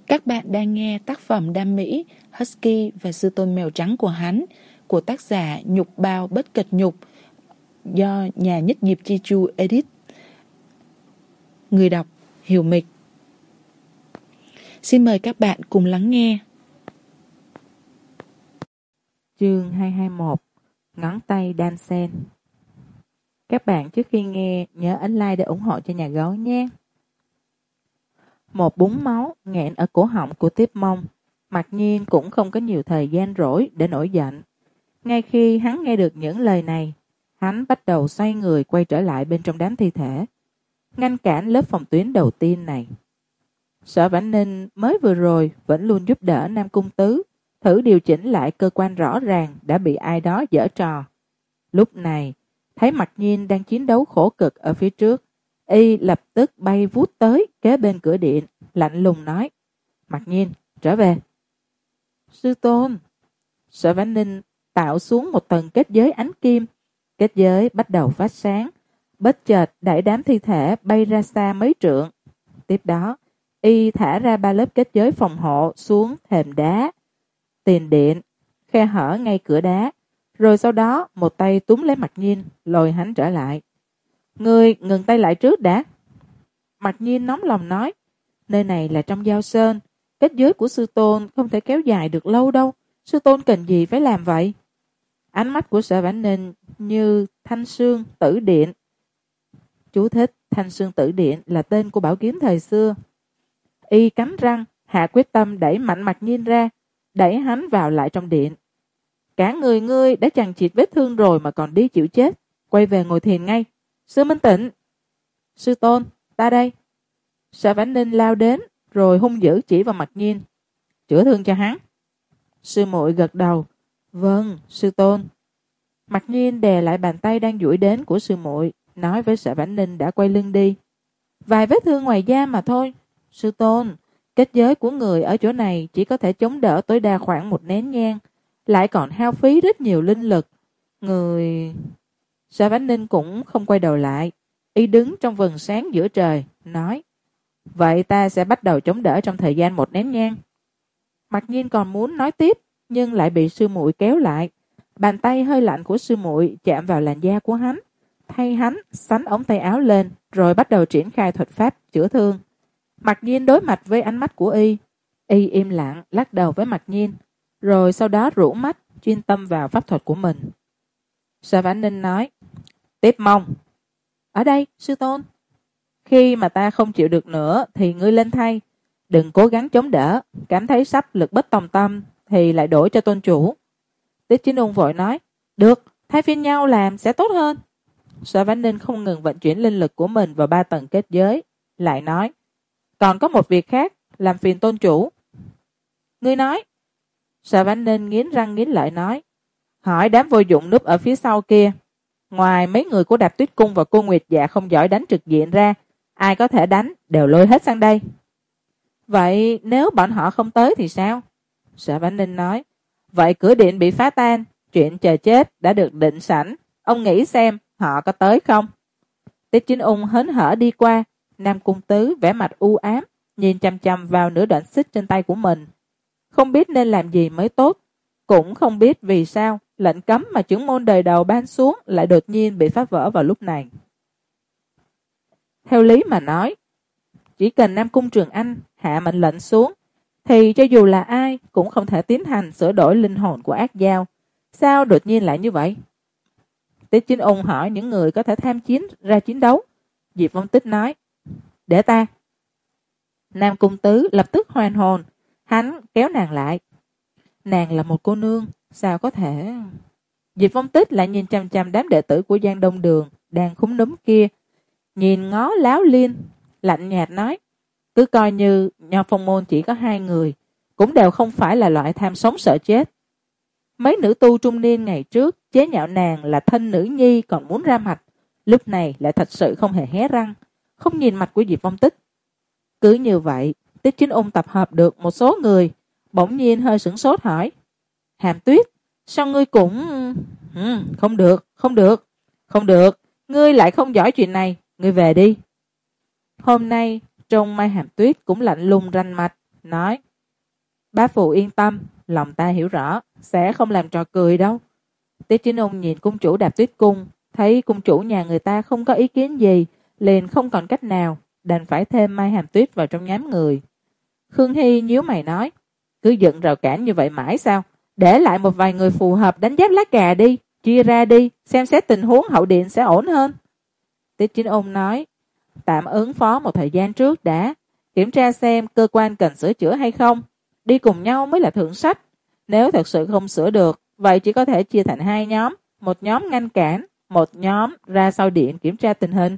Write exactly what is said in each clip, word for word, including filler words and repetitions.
Các bạn đang nghe tác phẩm đam mỹ Husky và sư tôn mèo trắng của hắn của tác giả Nhục Bao Bất Kịch Nhục do nhà nhất nghiệp Chi Chu edit. Người đọc Hiểu Mịch. Xin mời các bạn cùng lắng nghe. Chương hai hai mốt. Ngón tay đan sen. Các bạn trước khi nghe nhớ ấn like để ủng hộ cho nhà gấu nhé. Một búng máu nghẹn ở cổ họng của Tiếp Mông. Mặc nhiên cũng không có nhiều thời gian rỗi để nổi giận. Ngay khi hắn nghe được những lời này, hắn bắt đầu xoay người quay trở lại bên trong đám thi thể, ngăn cản lớp phòng tuyến đầu tiên này. Sở Vãn Ninh mới vừa rồi vẫn luôn giúp đỡ Nam Cung Tứ thử điều chỉnh lại cơ quan rõ ràng đã bị ai đó giở trò. Lúc này thấy Mặc Nhiên đang chiến đấu khổ cực ở phía trước, y lập tức bay vút tới kế bên cửa điện, lạnh lùng nói: Mặc Nhiên, trở về. Sư tôn. Sở Vãn Ninh tạo xuống một tầng kết giới ánh kim, kết giới bắt đầu phát sáng, bất chợt đẩy đám thi thể bay ra xa mấy trượng. Tiếp đó y thả ra ba lớp kết giới phòng hộ xuống thềm đá, tiền điện, khe hở ngay cửa đá, rồi sau đó một tay túm lấy Mặc Nhiên, lôi hắn trở lại. Ngươi ngừng tay lại trước đã. Mặc Nhiên nóng lòng nói: Nơi này là trong Giao Sơn, kết giới của sư tôn không thể kéo dài được lâu đâu, sư tôn cần gì phải làm vậy? Ánh mắt của Sở Vãn Ninh như Thanh Sương Tử Điện. Chú thích: Thanh Sương Tử Điện là tên của bảo kiếm thời xưa. Y cắn răng, hạ quyết tâm đẩy mạnh Mặc Nhiên ra, đẩy hắn vào lại trong điện. Cả người ngươi đã chằng chịt vết thương rồi mà còn đi chịu chết, quay về ngồi thiền ngay. Sư Minh Tịnh. Sư tôn, ta đây. Sở Vãn Ninh lao đến, rồi hung dữ chỉ vào Mặc Nhiên. Chữa thương cho hắn. Sư muội gật đầu. Vâng, sư tôn. Mặc Nhiên đè lại bàn tay đang duỗi đến của sư muội, nói với Sở Vãn Ninh đã quay lưng đi. Vài vết thương ngoài da mà thôi. Sư tôn, kết giới của người ở chỗ này chỉ có thể chống đỡ tối đa khoảng một nén nhang, lại còn hao phí rất nhiều linh lực. Người... Sở Vãn Ninh cũng không quay đầu lại, y đứng trong vầng sáng giữa trời, nói: Vậy ta sẽ bắt đầu chống đỡ trong thời gian một nén nhang. Mặc Nhiên còn muốn nói tiếp, nhưng lại bị sư muội kéo lại. Bàn tay hơi lạnh của sư muội chạm vào làn da của hắn, thay hắn xánh ống tay áo lên, rồi bắt đầu triển khai thuật pháp chữa thương. Mặc Nhiên đối mặt với ánh mắt của y, y im lặng lắc đầu với Mặc Nhiên, rồi sau đó rũ mắt chuyên tâm vào pháp thuật của mình. Sở Vãn Ninh nói: Tiếp Mông. Ở đây, sư tôn. Khi mà ta không chịu được nữa thì ngươi lên thay, đừng cố gắng chống đỡ, cảm thấy sắp lực bất tòng tâm thì lại đổi cho tôn chủ. Tiết Chính Ung vội nói: Được, thay phiên nhau làm sẽ tốt hơn. Sở Vãn Ninh không ngừng vận chuyển linh lực của mình vào ba tầng kết giới, lại nói: Còn có một việc khác, làm phiền tôn chủ. Ngươi nói. Sở Vãn Ninh nghiến răng nghiến lợi nói: Hỏi đám vô dụng núp ở phía sau kia, ngoài mấy người của Đạp Tuyết Cung và cô Nguyệt Dạ không giỏi đánh trực diện ra, ai có thể đánh đều lôi hết sang đây. Vậy nếu bọn họ không tới thì sao? Sở Vãn Ninh nói: Vậy cửa điện bị phá tan, chuyện chờ chết đã được định sẵn, ông nghĩ xem họ có tới không? Tiết Chính Ung hớn hở đi qua, Nam Cung Tứ vẻ mặt u ám, nhìn chăm chăm vào nửa đoạn xích trên tay của mình, không biết nên làm gì mới tốt, cũng không biết vì sao lệnh cấm mà trưởng môn đời đầu ban xuống lại đột nhiên bị phá vỡ vào lúc này. Theo lý mà nói, chỉ cần Nam Cung Trường Anh hạ mệnh lệnh xuống, thì cho dù là ai cũng không thể tiến hành sửa đổi linh hồn của ác dao. Sao đột nhiên lại như vậy? Tiết Chính Ung hỏi những người có thể tham chiến ra chiến đấu. Diệp Vong Tích nói: Để ta. Nam Cung Tứ lập tức hoàn hồn, hắn kéo nàng lại. Nàng là một cô nương, sao có thể... Diệp Vong Tích lại nhìn chằm chằm đám đệ tử của Giang Đông Đường đang khúm núm kia, nhìn ngó láo liên, lạnh nhạt nói: Cứ coi như Nho Phong môn chỉ có hai người, cũng đều không phải là loại tham sống sợ chết. Mấy nữ tu trung niên ngày trước chế nhạo nàng là thân nữ nhi còn muốn ra mặt, lúc này lại thật sự không hề hé răng, không nhìn mặt của Diệp Vong Tích. Cứ như vậy, Tiết Chính Ung tập hợp được một số người, bỗng nhiên hơi sửng sốt hỏi: Hàm Tuyết, sao ngươi cũng... Ừ, không được, không được, không được, ngươi lại không giỏi chuyện này, ngươi về đi. Hôm nay, trong Mai Hàm Tuyết cũng lạnh lùng ranh mạch, nói: Bá phụ yên tâm, lòng ta hiểu rõ, sẽ không làm trò cười đâu. Tiết Chính Ung nhìn cung chủ Đạp Tuyết Cung, thấy cung chủ nhà người ta không có ý kiến gì, liền không còn cách nào, đành phải thêm Mai Hàm Tuyết vào trong nhóm người. Khương Hy nhíu mày nói: cứ dựng rào cản như vậy mãi sao? Để lại một vài người phù hợp đánh giáp lá cà đi, chia ra đi, xem xét tình huống hậu điện sẽ ổn hơn. Tiết Chính Ung nói: tạm ứng phó một thời gian trước đã, kiểm tra xem cơ quan cần sửa chữa hay không, đi cùng nhau mới là thượng sách. Nếu thật sự không sửa được, vậy chỉ có thể chia thành hai nhóm, một nhóm ngăn cản, một nhóm ra sau điện kiểm tra tình hình.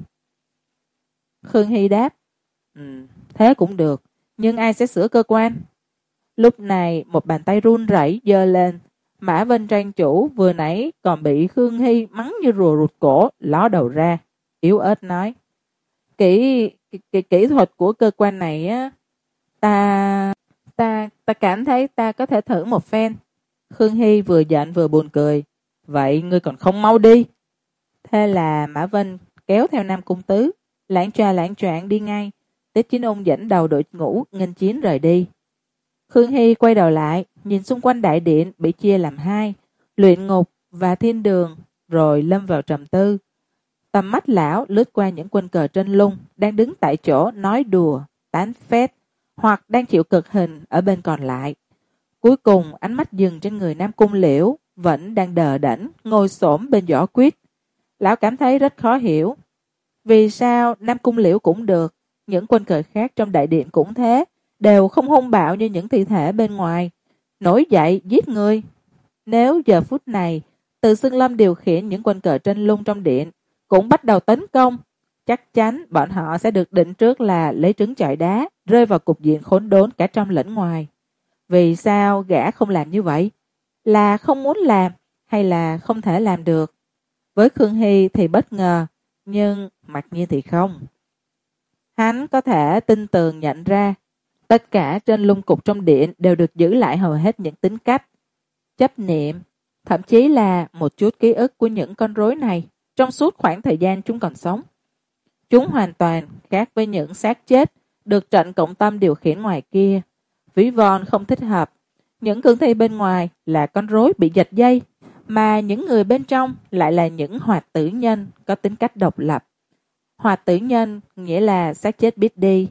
Khương Hy đáp: ừ, thế cũng được, nhưng ai sẽ sửa cơ quan? Lúc này một bàn tay run rẩy giơ lên, Mã Vân Trang chủ vừa nãy còn bị Khương Hy mắng như rùa rụt cổ, ló đầu ra, yếu ớt nói: kỹ, kỹ, kỹ thuật của cơ quan này á, ta, ta, ta cảm thấy ta có thể thử một phen. Khương Hy vừa giận vừa buồn cười: vậy ngươi còn không mau đi. Thế là Mã Vân kéo theo Nam Cung Tứ, lãng choa lãng choạng đi ngay. Tiết Chính Ung dẫn đầu đội ngũ nghênh chiến rời đi. Khương Hy quay đầu lại, nhìn xung quanh đại điện bị chia làm hai, luyện ngục và thiên đường, rồi lâm vào trầm tư. Tầm mắt lão lướt qua những quân cờ trên lung đang đứng tại chỗ nói đùa, tán phét, hoặc đang chịu cực hình ở bên còn lại. Cuối cùng ánh mắt dừng trên người Nam Cung Liễu, vẫn đang đờ đẫn ngồi xổm bên vỏ quýt. Lão cảm thấy rất khó hiểu. Vì sao Nam Cung Liễu cũng được, những quân cờ khác trong đại điện cũng thế, đều không hung bạo như những thi thể bên ngoài, nổi dậy giết người. Nếu giờ phút này Từ Xương Lâm điều khiển những quân cờ trên lung trong điện cũng bắt đầu tấn công, chắc chắn bọn họ sẽ được định trước là lấy trứng chọi đá, rơi vào cục diện khốn đốn cả trong lẫn ngoài. Vì sao gã không làm như vậy? Là không muốn làm hay là không thể làm được? Với Khương Hy thì bất ngờ, nhưng Mặc Nhiên thì không. Hắn có thể tin tường nhận ra tất cả trên lung cục trong điện đều được giữ lại hầu hết những tính cách, chấp niệm, thậm chí là một chút ký ức của những con rối này trong suốt khoảng thời gian chúng còn sống. Chúng hoàn toàn khác với những xác chết được trận cộng tâm điều khiển ngoài kia. Ví von không thích hợp, những cương thi bên ngoài là con rối bị giật dây, mà những người bên trong lại là những hoạt tử nhân có tính cách độc lập. Hoạt tử nhân nghĩa là xác chết biết đi.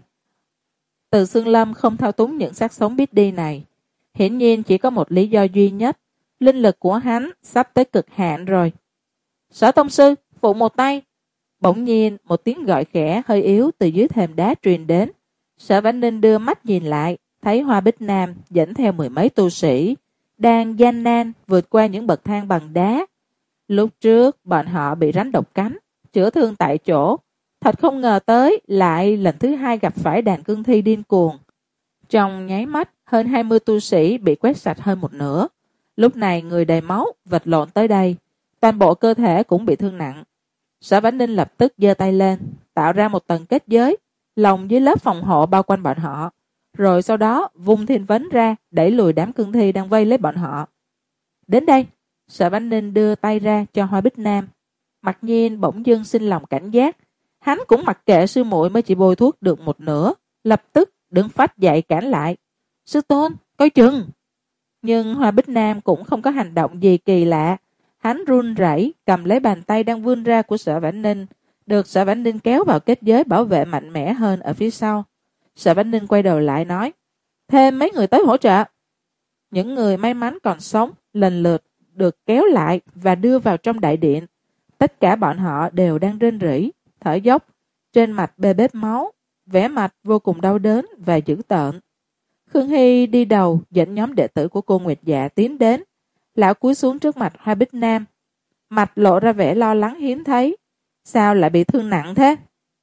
Từ Xương Lâm không thao túng những xác sống biết đi này. Hiển nhiên chỉ có một lý do duy nhất, linh lực của hắn sắp tới cực hạn rồi. Sở tông sư, phụ một tay. Bỗng nhiên một tiếng gọi khẽ hơi yếu từ dưới thềm đá truyền đến. Sở Vãn Ninh đưa mắt nhìn lại, thấy Hoa Bích Nam dẫn theo mười mấy tu sĩ đang gian nan vượt qua những bậc thang bằng đá. Lúc trước bọn họ bị rắn độc cắn, chữa thương tại chỗ, thật không ngờ tới lại lần thứ hai gặp phải đàn cương thi điên cuồng. Trong nháy mắt, hơn hai mươi tu sĩ bị quét sạch hơn một nửa. Lúc này người đầy máu vật lộn tới đây, toàn bộ cơ thể cũng bị thương nặng. Sở Vãn Ninh lập tức giơ tay lên, tạo ra một tầng kết giới, lồng dưới lớp phòng hộ bao quanh bọn họ, rồi sau đó vung thiên vấn ra đẩy lùi đám cương thi đang vây lấy bọn họ. Đến đây, Sở Vãn Ninh đưa tay ra cho Hoa Bích Nam. Mặc nhiên bỗng dưng sinh lòng cảnh giác, hắn cũng mặc kệ sư muội mới chỉ bôi thuốc được một nửa, lập tức đứng phách dậy cản lại. Sư tôn, coi chừng! Nhưng Hoa Bích Nam cũng không có hành động gì kỳ lạ. Hắn run rẩy cầm lấy bàn tay đang vươn ra của Sở Vãn Ninh, được Sở Vãn Ninh kéo vào kết giới bảo vệ mạnh mẽ hơn ở phía sau. Sở Vãn Ninh quay đầu lại nói: thêm mấy người tới hỗ trợ. Những người may mắn còn sống lần lượt được kéo lại và đưa vào trong đại điện. Tất cả bọn họ đều đang rên rỉ, thở dốc, trên mặt bê bết máu, vẻ mặt vô cùng đau đớn và dữ tợn. Khương Hy đi đầu dẫn nhóm đệ tử của cô Nguyệt Dạ tiến đến. Lão cúi xuống trước mặt Hoa Bích Nam, mặt lộ ra vẻ lo lắng hiếm thấy. Sao lại bị thương nặng thế?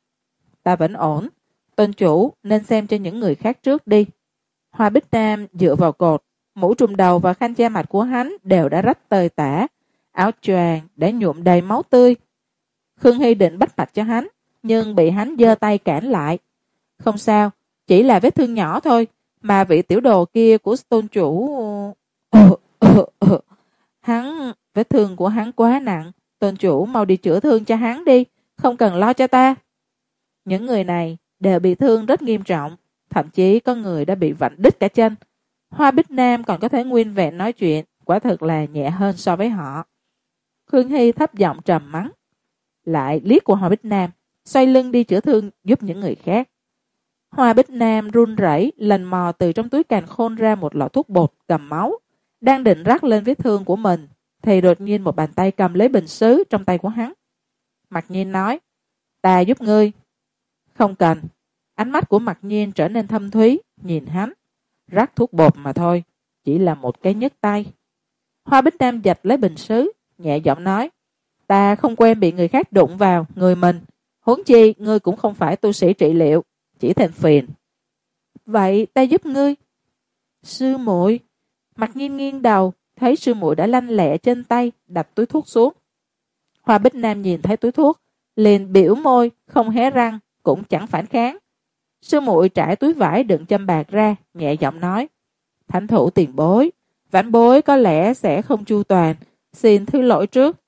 Ta vẫn ổn, tôn chủ nên xem cho những người khác trước đi. Hoa Bích Nam dựa vào cột, mũ trùm đầu và khăn che mặt của hắn đều đã rách tơi tả, áo choàng đã nhuộm đầy máu tươi. Khương Hy định bắt mạch cho hắn, nhưng bị hắn giơ tay cản lại. Không sao, chỉ là vết thương nhỏ thôi, mà vị tiểu đồ kia của tôn chủ... Ừ, ừ, ừ. Hắn, vết thương của hắn quá nặng, tôn chủ mau đi chữa thương cho hắn đi, không cần lo cho ta. Những người này đều bị thương rất nghiêm trọng, thậm chí có người đã bị vặn đứt cả chân. Hoa Bích Nam còn có thể nguyên vẹn nói chuyện, quả thực là nhẹ hơn so với họ. Khương Hy thấp giọng trầm mắng, lại liếc qua Hoa Bích Nam, xoay lưng đi chữa thương giúp những người khác. Hoa Bích Nam run rẩy lần mò từ trong túi càn khôn ra một lọ thuốc bột cầm máu, đang định rắc lên vết thương của mình, thì đột nhiên một bàn tay cầm lấy bình sứ trong tay của hắn. Mặc Nhiên nói, ta giúp ngươi. Không cần. Ánh mắt của Mặc Nhiên trở nên thâm thúy, nhìn hắn. Rắc thuốc bột mà thôi, chỉ là một cái nhấc tay. Hoa Bích Nam giật lấy bình sứ, nhẹ giọng nói, ta không quen bị người khác đụng vào người mình, huống chi ngươi cũng không phải tu sĩ trị liệu, chỉ thêm phiền. Vậy ta giúp ngươi. Sư muội. Mặc Nhiên nghiêng đầu, thấy sư muội đã lanh lẹ trên tay, đặt túi thuốc xuống. Hoa Bích Nam nhìn thấy túi thuốc, liền biểu môi, không hé răng, cũng chẳng phản kháng. Sư muội trải túi vải đựng châm bạc ra, nhẹ giọng nói, thánh thủ tiền bối, vãn bối có lẽ sẽ không chu toàn, xin thứ lỗi trước.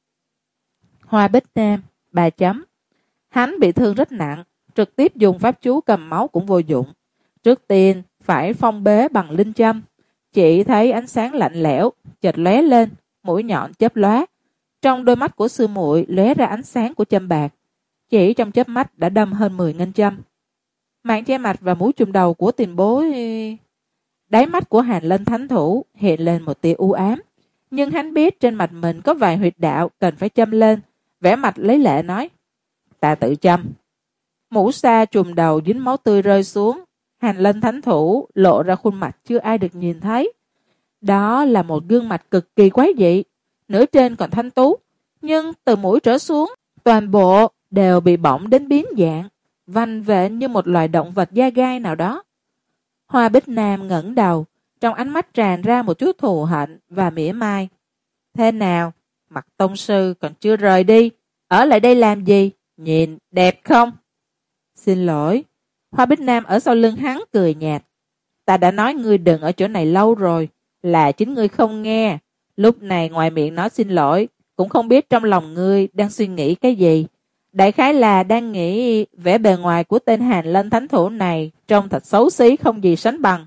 Hoa Bích Nam, ba chấm. Hắn bị thương rất nặng, trực tiếp dùng pháp chú cầm máu cũng vô dụng. Trước tiên phải phong bế bằng linh châm. Chỉ thấy ánh sáng lạnh lẽo chợt lóe lên, mũi nhọn chớp lóa. Trong đôi mắt của sư muội lóe ra ánh sáng của châm bạc. Chỉ trong chớp mắt đã đâm hơn mười ngân châm. Mạng che mặt và mũi chùm đầu của tiền bối. Đáy mắt của Hàn Lân thánh thủ hiện lên một tia u ám, nhưng hắn biết trên mặt mình có vài huyệt đạo cần phải châm lên, vẻ mặt lấy lệ nói, ta tự châm. Mũ sa trùm đầu dính máu tươi rơi xuống, Hàn Lân thánh thủ lộ ra khuôn mặt chưa ai được nhìn thấy. Đó là một gương mặt cực kỳ quái dị, nửa trên còn thanh tú, nhưng từ mũi trở xuống, toàn bộ đều bị bỏng đến biến dạng, vành vện như một loài động vật da gai nào đó. Hoa Bích Nam ngẩng đầu, trong ánh mắt tràn ra một chút thù hận và mỉa mai. Thế nào, Mặc tông sư còn chưa rời đi, ở lại đây làm gì, nhìn đẹp không? Xin lỗi. Hoa Bích Nam ở sau lưng hắn cười nhạt. Ta đã nói ngươi đừng ở chỗ này lâu rồi, là chính ngươi không nghe. Lúc này ngoài miệng nói xin lỗi, cũng không biết trong lòng ngươi đang suy nghĩ cái gì. Đại khái là đang nghĩ vẻ bề ngoài của tên Hàn Lân thánh thủ này trông thật xấu xí không gì sánh bằng.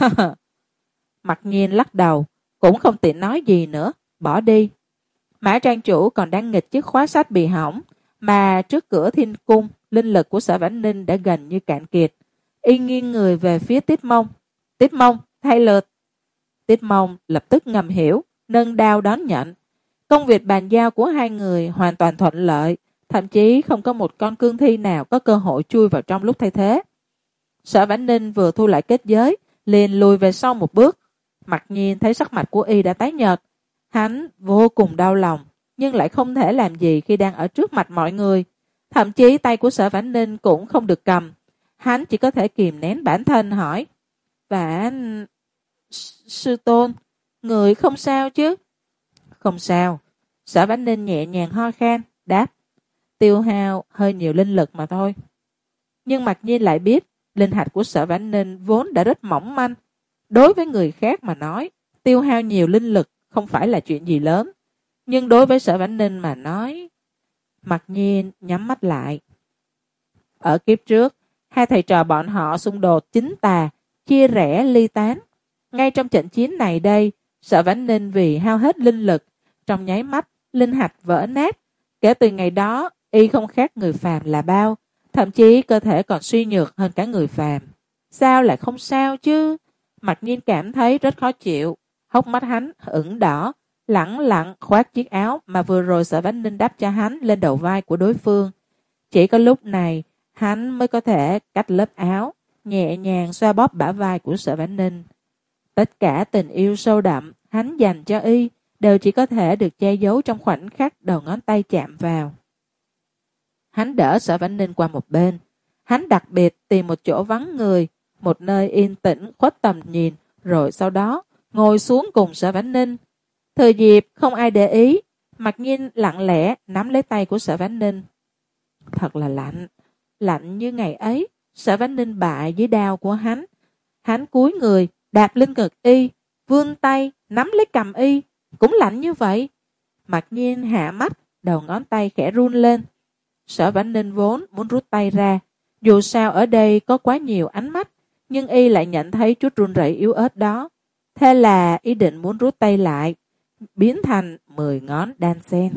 Mặc Nhiên lắc đầu, cũng không tiện nói gì nữa, bỏ đi. Mã trang chủ còn đang nghịch chiếc khóa sách bị hỏng, mà trước cửa thiên cung, linh lực của Sở Vãn Ninh đã gần như cạn kiệt. Y nghiêng người về phía Tiết Mông. Tiết Mông, thay lượt. Tiết Mông lập tức ngầm hiểu, nâng đao đón nhận. Công việc bàn giao của hai người hoàn toàn thuận lợi, thậm chí không có một con cương thi nào có cơ hội chui vào trong lúc thay thế. Sở Vãn Ninh vừa thu lại kết giới, liền lùi về sau một bước. Mặc Nhiên thấy sắc mặt của y đã tái nhợt. Hắn vô cùng đau lòng, nhưng lại không thể làm gì khi đang ở trước mặt mọi người. Thậm chí tay của Sở Vãn Ninh cũng không được cầm. Hắn chỉ có thể kìm nén bản thân hỏi, Vãn... Sư tôn, người không sao chứ? Không sao. Sở Vãn Ninh nhẹ nhàng ho khan, đáp, tiêu hao hơi nhiều linh lực mà thôi. Nhưng Mặc Nhiên lại biết, linh hạch của Sở Vãn Ninh vốn đã rất mỏng manh. Đối với người khác mà nói, tiêu hao nhiều linh lực không phải là chuyện gì lớn. Nhưng đối với Sở Vãn Ninh mà nói... Mặc Nhiên nhắm mắt lại. Ở kiếp trước, hai thầy trò bọn họ xung đột chính tà, chia rẽ ly tán. Ngay trong trận chiến này đây, Sở Vãn Ninh vì hao hết linh lực, trong nháy mắt, linh hạch vỡ nát. Kể từ ngày đó, y không khác người phàm là bao, thậm chí cơ thể còn suy nhược hơn cả người phàm. Sao lại không sao chứ? Mặc Nhiên cảm thấy rất khó chịu, hốc mắt hắn ửng đỏ, lẳng lặng khoác chiếc áo mà vừa rồi Sở Vãn Ninh đắp cho hắn lên đầu vai của đối phương. Chỉ có lúc này, hắn mới có thể cắt lớp áo, nhẹ nhàng xoa bóp bả vai của Sở Vãn Ninh. Tất cả tình yêu sâu đậm hắn dành cho y đều chỉ có thể được che giấu trong khoảnh khắc đầu ngón tay chạm vào. Hắn đỡ Sở Vãn Ninh qua một bên. Hắn đặc biệt tìm một chỗ vắng người, một nơi yên tĩnh khuất tầm nhìn, rồi sau đó ngồi xuống cùng Sở Vãn Ninh. Thời dịp không ai để ý, Mặc Nhiên lặng lẽ nắm lấy tay của Sở Vãn Ninh. Thật là lạnh, lạnh như ngày ấy, Sở Vãn Ninh bại dưới đao của hắn. Hắn cúi người, đạp lên ngực y, vươn tay, nắm lấy cầm y, cũng lạnh như vậy. Mặc Nhiên hạ mắt, đầu ngón tay khẽ run lên. Sở Vãn Ninh vốn muốn rút tay ra, dù sao ở đây có quá nhiều ánh mắt, nhưng y lại nhận thấy chút run rẩy yếu ớt đó. Thế là ý định muốn rút tay lại, biến thành mười ngón đan sen.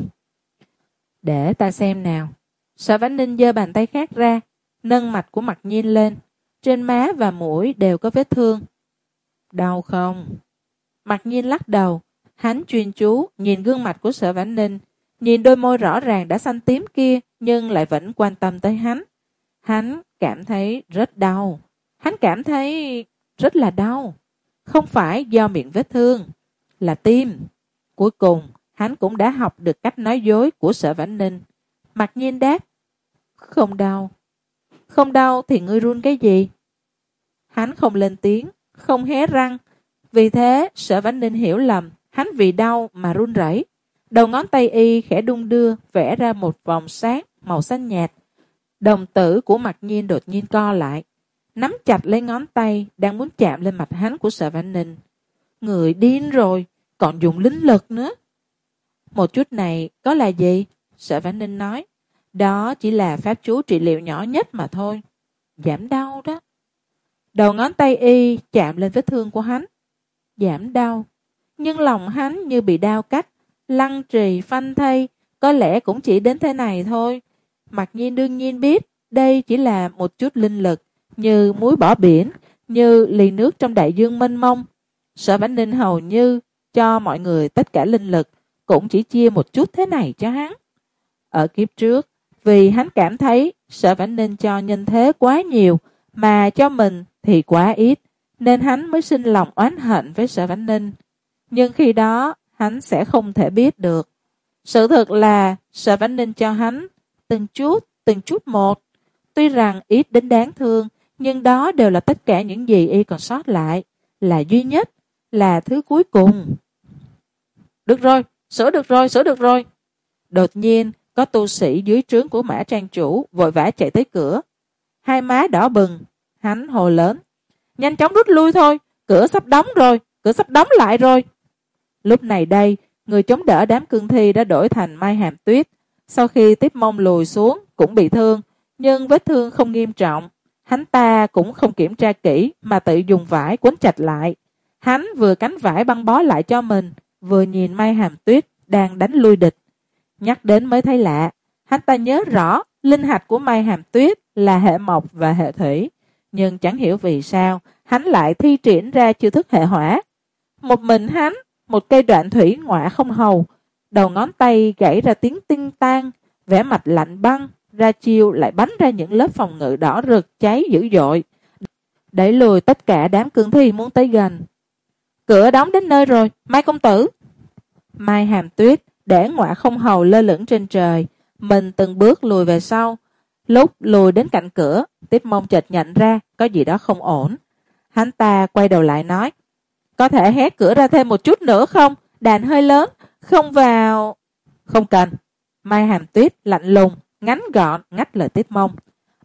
Để ta xem nào. Sở Vãn Ninh giơ bàn tay khác ra, nâng mặt của Mặc Nhiên lên. Trên má và mũi đều có vết thương. Đau không? Mặc Nhiên lắc đầu. Hắn chuyên chú nhìn gương mặt của Sở Vãn Ninh, nhìn đôi môi rõ ràng đã xanh tím kia, nhưng lại vẫn quan tâm tới hắn. Hắn cảm thấy rất đau. Hắn cảm thấy rất là đau. Không phải do miệng vết thương, là tim. Cuối cùng, hắn cũng đã học được cách nói dối của Sở Vãn Ninh. Mặc Nhiên đáp, không đau. Không đau thì ngươi run cái gì? Hắn không lên tiếng, không hé răng. Vì thế, Sở Vãn Ninh hiểu lầm, hắn vì đau mà run rẩy. Đầu ngón tay y khẽ đung đưa, vẽ ra một vòng sáng màu xanh nhạt. Đồng tử của Mặc Nhiên đột nhiên co lại, nắm chặt lấy ngón tay đang muốn chạm lên mặt hắn của Sở Vãn Ninh. Người điên rồi, còn dùng linh lực nữa. Một chút này có là gì? Sở Vãn Ninh nói. Đó chỉ là pháp chú trị liệu nhỏ nhất mà thôi. Giảm đau đó. Đầu ngón tay y chạm lên vết thương của hắn. Giảm đau. Nhưng lòng hắn như bị đau cắt, lăng trì phanh thây, có lẽ cũng chỉ đến thế này thôi. Mặc Nhiên đương nhiên biết đây chỉ là một chút linh lực, như muối bỏ biển, như ly nước trong đại dương mênh mông. Sở Vãn Ninh hầu như cho mọi người tất cả linh lực, cũng chỉ chia một chút thế này cho hắn. Ở kiếp trước, vì hắn cảm thấy Sở Vãn Ninh cho nhân thế quá nhiều, mà cho mình thì quá ít, nên hắn mới sinh lòng oán hận với Sở Vãn Ninh. Nhưng khi đó, hắn sẽ không thể biết được. Sự thật là Sở Vãn Ninh cho hắn từng chút, từng chút một. Tuy rằng ít đến đáng thương, nhưng đó đều là tất cả những gì y còn sót lại, là duy nhất, là thứ cuối cùng. Được rồi, sửa được rồi, sửa được rồi. Đột nhiên, có tu sĩ dưới trướng của Mã Trang chủ vội vã chạy tới cửa. Hai má đỏ bừng, hắn hồ lớn. Nhanh chóng rút lui thôi, cửa sắp đóng rồi, cửa sắp đóng lại rồi. Lúc này đây, người chống đỡ đám cương thi đã đổi thành Mai Hàm Tuyết. Sau khi Tiếp Mông lùi xuống, cũng bị thương, nhưng vết thương không nghiêm trọng. Hắn ta cũng không kiểm tra kỹ mà tự dùng vải quấn chặt lại. Hắn vừa cánh vải băng bó lại cho mình, vừa nhìn Mai Hàm Tuyết đang đánh lui địch. Nhắc đến mới thấy lạ, hắn ta nhớ rõ linh hạch của Mai Hàm Tuyết là hệ mộc và hệ thủy, nhưng chẳng hiểu vì sao hắn lại thi triển ra chiêu thức hệ hỏa. Một mình hắn, một cây đoạn thủy ngọa không hầu, đầu ngón tay gãy ra tiếng tinh tan, vẻ mặt lạnh băng, ra chiêu lại bắn ra những lớp phòng ngự đỏ rực cháy dữ dội, đẩy lùi tất cả đám cương thi muốn tới gần. Cửa đóng đến nơi rồi, Mai công tử. Mai Hàm Tuyết để ngọa không hầu lơ lửng trên trời, mình từng bước lùi về sau. Lúc lùi đến cạnh cửa, Tiếp Mông chợt nhận ra có gì đó không ổn. Hắn ta quay đầu lại nói, có thể hé cửa ra thêm một chút nữa không? Đàn hơi lớn, không vào. Không cần. Mai Hàm Tuyết lạnh lùng, ngắn gọn ngắt lời Tiếp Mông.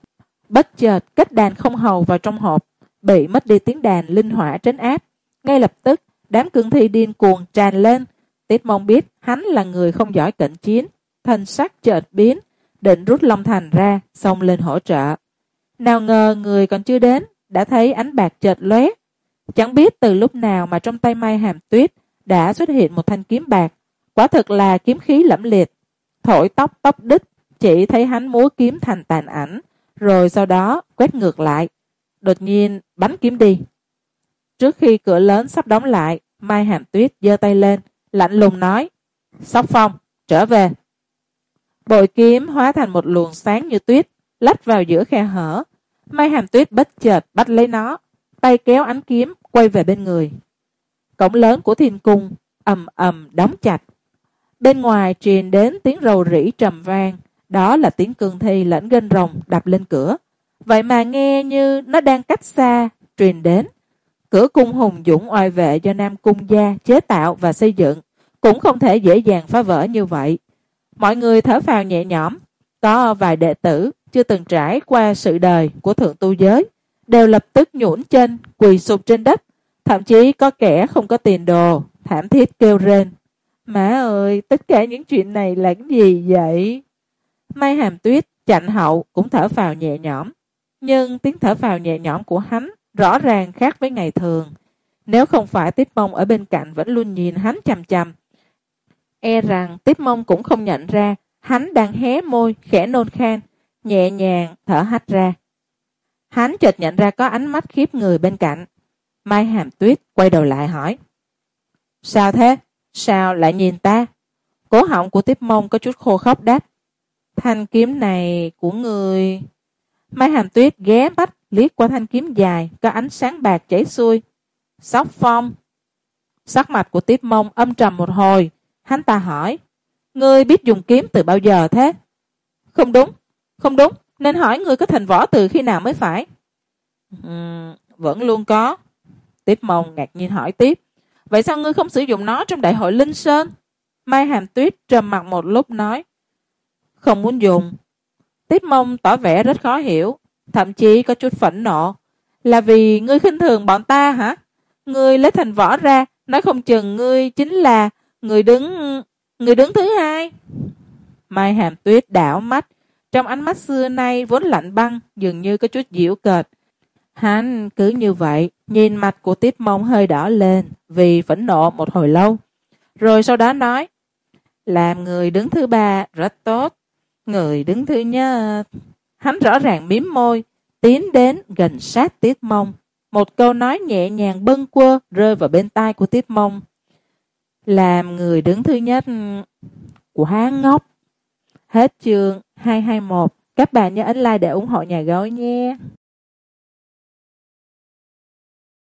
Bất chợt kết đàn không hầu vào trong hộp, bị mất đi tiếng đàn linh hỏa trấn áp. Ngay lập tức, đám cương thi điên cuồng tràn lên. Tiếp Mông biết hắn là người không giỏi cận chiến, thân sắc chợt biến, định rút Long Thành ra, xông lên hỗ trợ. Nào ngờ người còn chưa đến, đã thấy ánh bạc chợt lóe. Chẳng biết từ lúc nào mà trong tay Mai Hàm Tuyết đã xuất hiện một thanh kiếm bạc, quả thực là kiếm khí lẫm liệt. Thổi tóc tóc đứt, chỉ thấy hắn múa kiếm thành tàn ảnh, rồi sau đó quét ngược lại, đột nhiên bắn kiếm đi. Trước khi cửa lớn sắp đóng lại, Mai Hàm Tuyết giơ tay lên, lạnh lùng nói, Sóc Phong, trở về. Bội kiếm hóa thành một luồng sáng như tuyết, lách vào giữa khe hở. Mai Hàm Tuyết bất chợt bắt lấy nó, tay kéo ánh kiếm quay về bên người. Cổng lớn của thiên cung ầm ầm đóng chặt. Bên ngoài truyền đến tiếng rầu rĩ trầm vang, đó là tiếng cương thi lẫn gân rồng đập lên cửa. Vậy mà nghe như nó đang cách xa truyền đến. Cửa cung hùng dũng oai vệ do Nam Cung gia chế tạo và xây dựng cũng không thể dễ dàng phá vỡ như vậy. Mọi người thở phào nhẹ nhõm. Có vài đệ tử chưa từng trải qua sự đời của thượng tu giới, đều lập tức nhũn chân quỳ sụp trên đất. Thậm chí có kẻ không có tiền đồ, thảm thiết kêu rên. Má ơi, tất cả những chuyện này là cái gì vậy? Mai Hàm Tuyết chạnh hậu cũng thở phào nhẹ nhõm. Nhưng tiếng thở phào nhẹ nhõm của hắn rõ ràng khác với ngày thường. Nếu không phải Tiếp Mông ở bên cạnh vẫn luôn nhìn hắn chằm chằm, e rằng Tiếp Mông cũng không nhận ra hắn đang hé môi, khẽ nôn khan, nhẹ nhàng thở hắt ra. Hắn chợt nhận ra có ánh mắt khiếp người bên cạnh. Mai Hàm Tuyết quay đầu lại hỏi. Sao thế? Sao lại nhìn ta? Cổ họng của Tiếp Mông có chút khô khốc đáp. Thanh kiếm này của người... Mai Hàm Tuyết ghé mắt liếc qua thanh kiếm dài, có ánh sáng bạc chảy xuôi. Sóc phong. Sắc mặt của Tiếp Mông âm trầm một hồi. Hắn ta hỏi. Ngươi biết dùng kiếm từ bao giờ thế? Không đúng, không đúng. Nên hỏi ngươi có thành võ từ khi nào mới phải? Uhm, vẫn luôn có. Tiếp Mông ngạc nhiên hỏi tiếp. Vậy sao ngươi không sử dụng nó trong đại hội Linh Sơn? Mai Hàm Tuyết trầm mặc một lúc nói. Không muốn dùng. Tiếp Mông tỏ vẻ rất khó hiểu, thậm chí có chút phẫn nộ. Là vì ngươi khinh thường bọn ta hả? Ngươi lấy thành võ ra, nói không chừng ngươi chính là người đứng người đứng thứ hai. Mai Hàm Tuyết đảo mắt, trong ánh mắt xưa nay vốn lạnh băng, dường như có chút giễu cợt. Hắn cứ như vậy, nhìn mặt của Tiếp Mông hơi đỏ lên vì phẫn nộ một hồi lâu. Rồi sau đó nói, làm người đứng thứ ba rất tốt, người đứng thứ nhất. Hắn rõ ràng mím môi, tiến đến gần sát Tiếp Mông. Một câu nói nhẹ nhàng bâng quơ rơi vào bên tai của Tiếp Mông. Làm người đứng thứ nhất, quá ngốc. Hết chương hai hai một. Các bạn nhớ ấn like để ủng hộ nhà gấu nhé.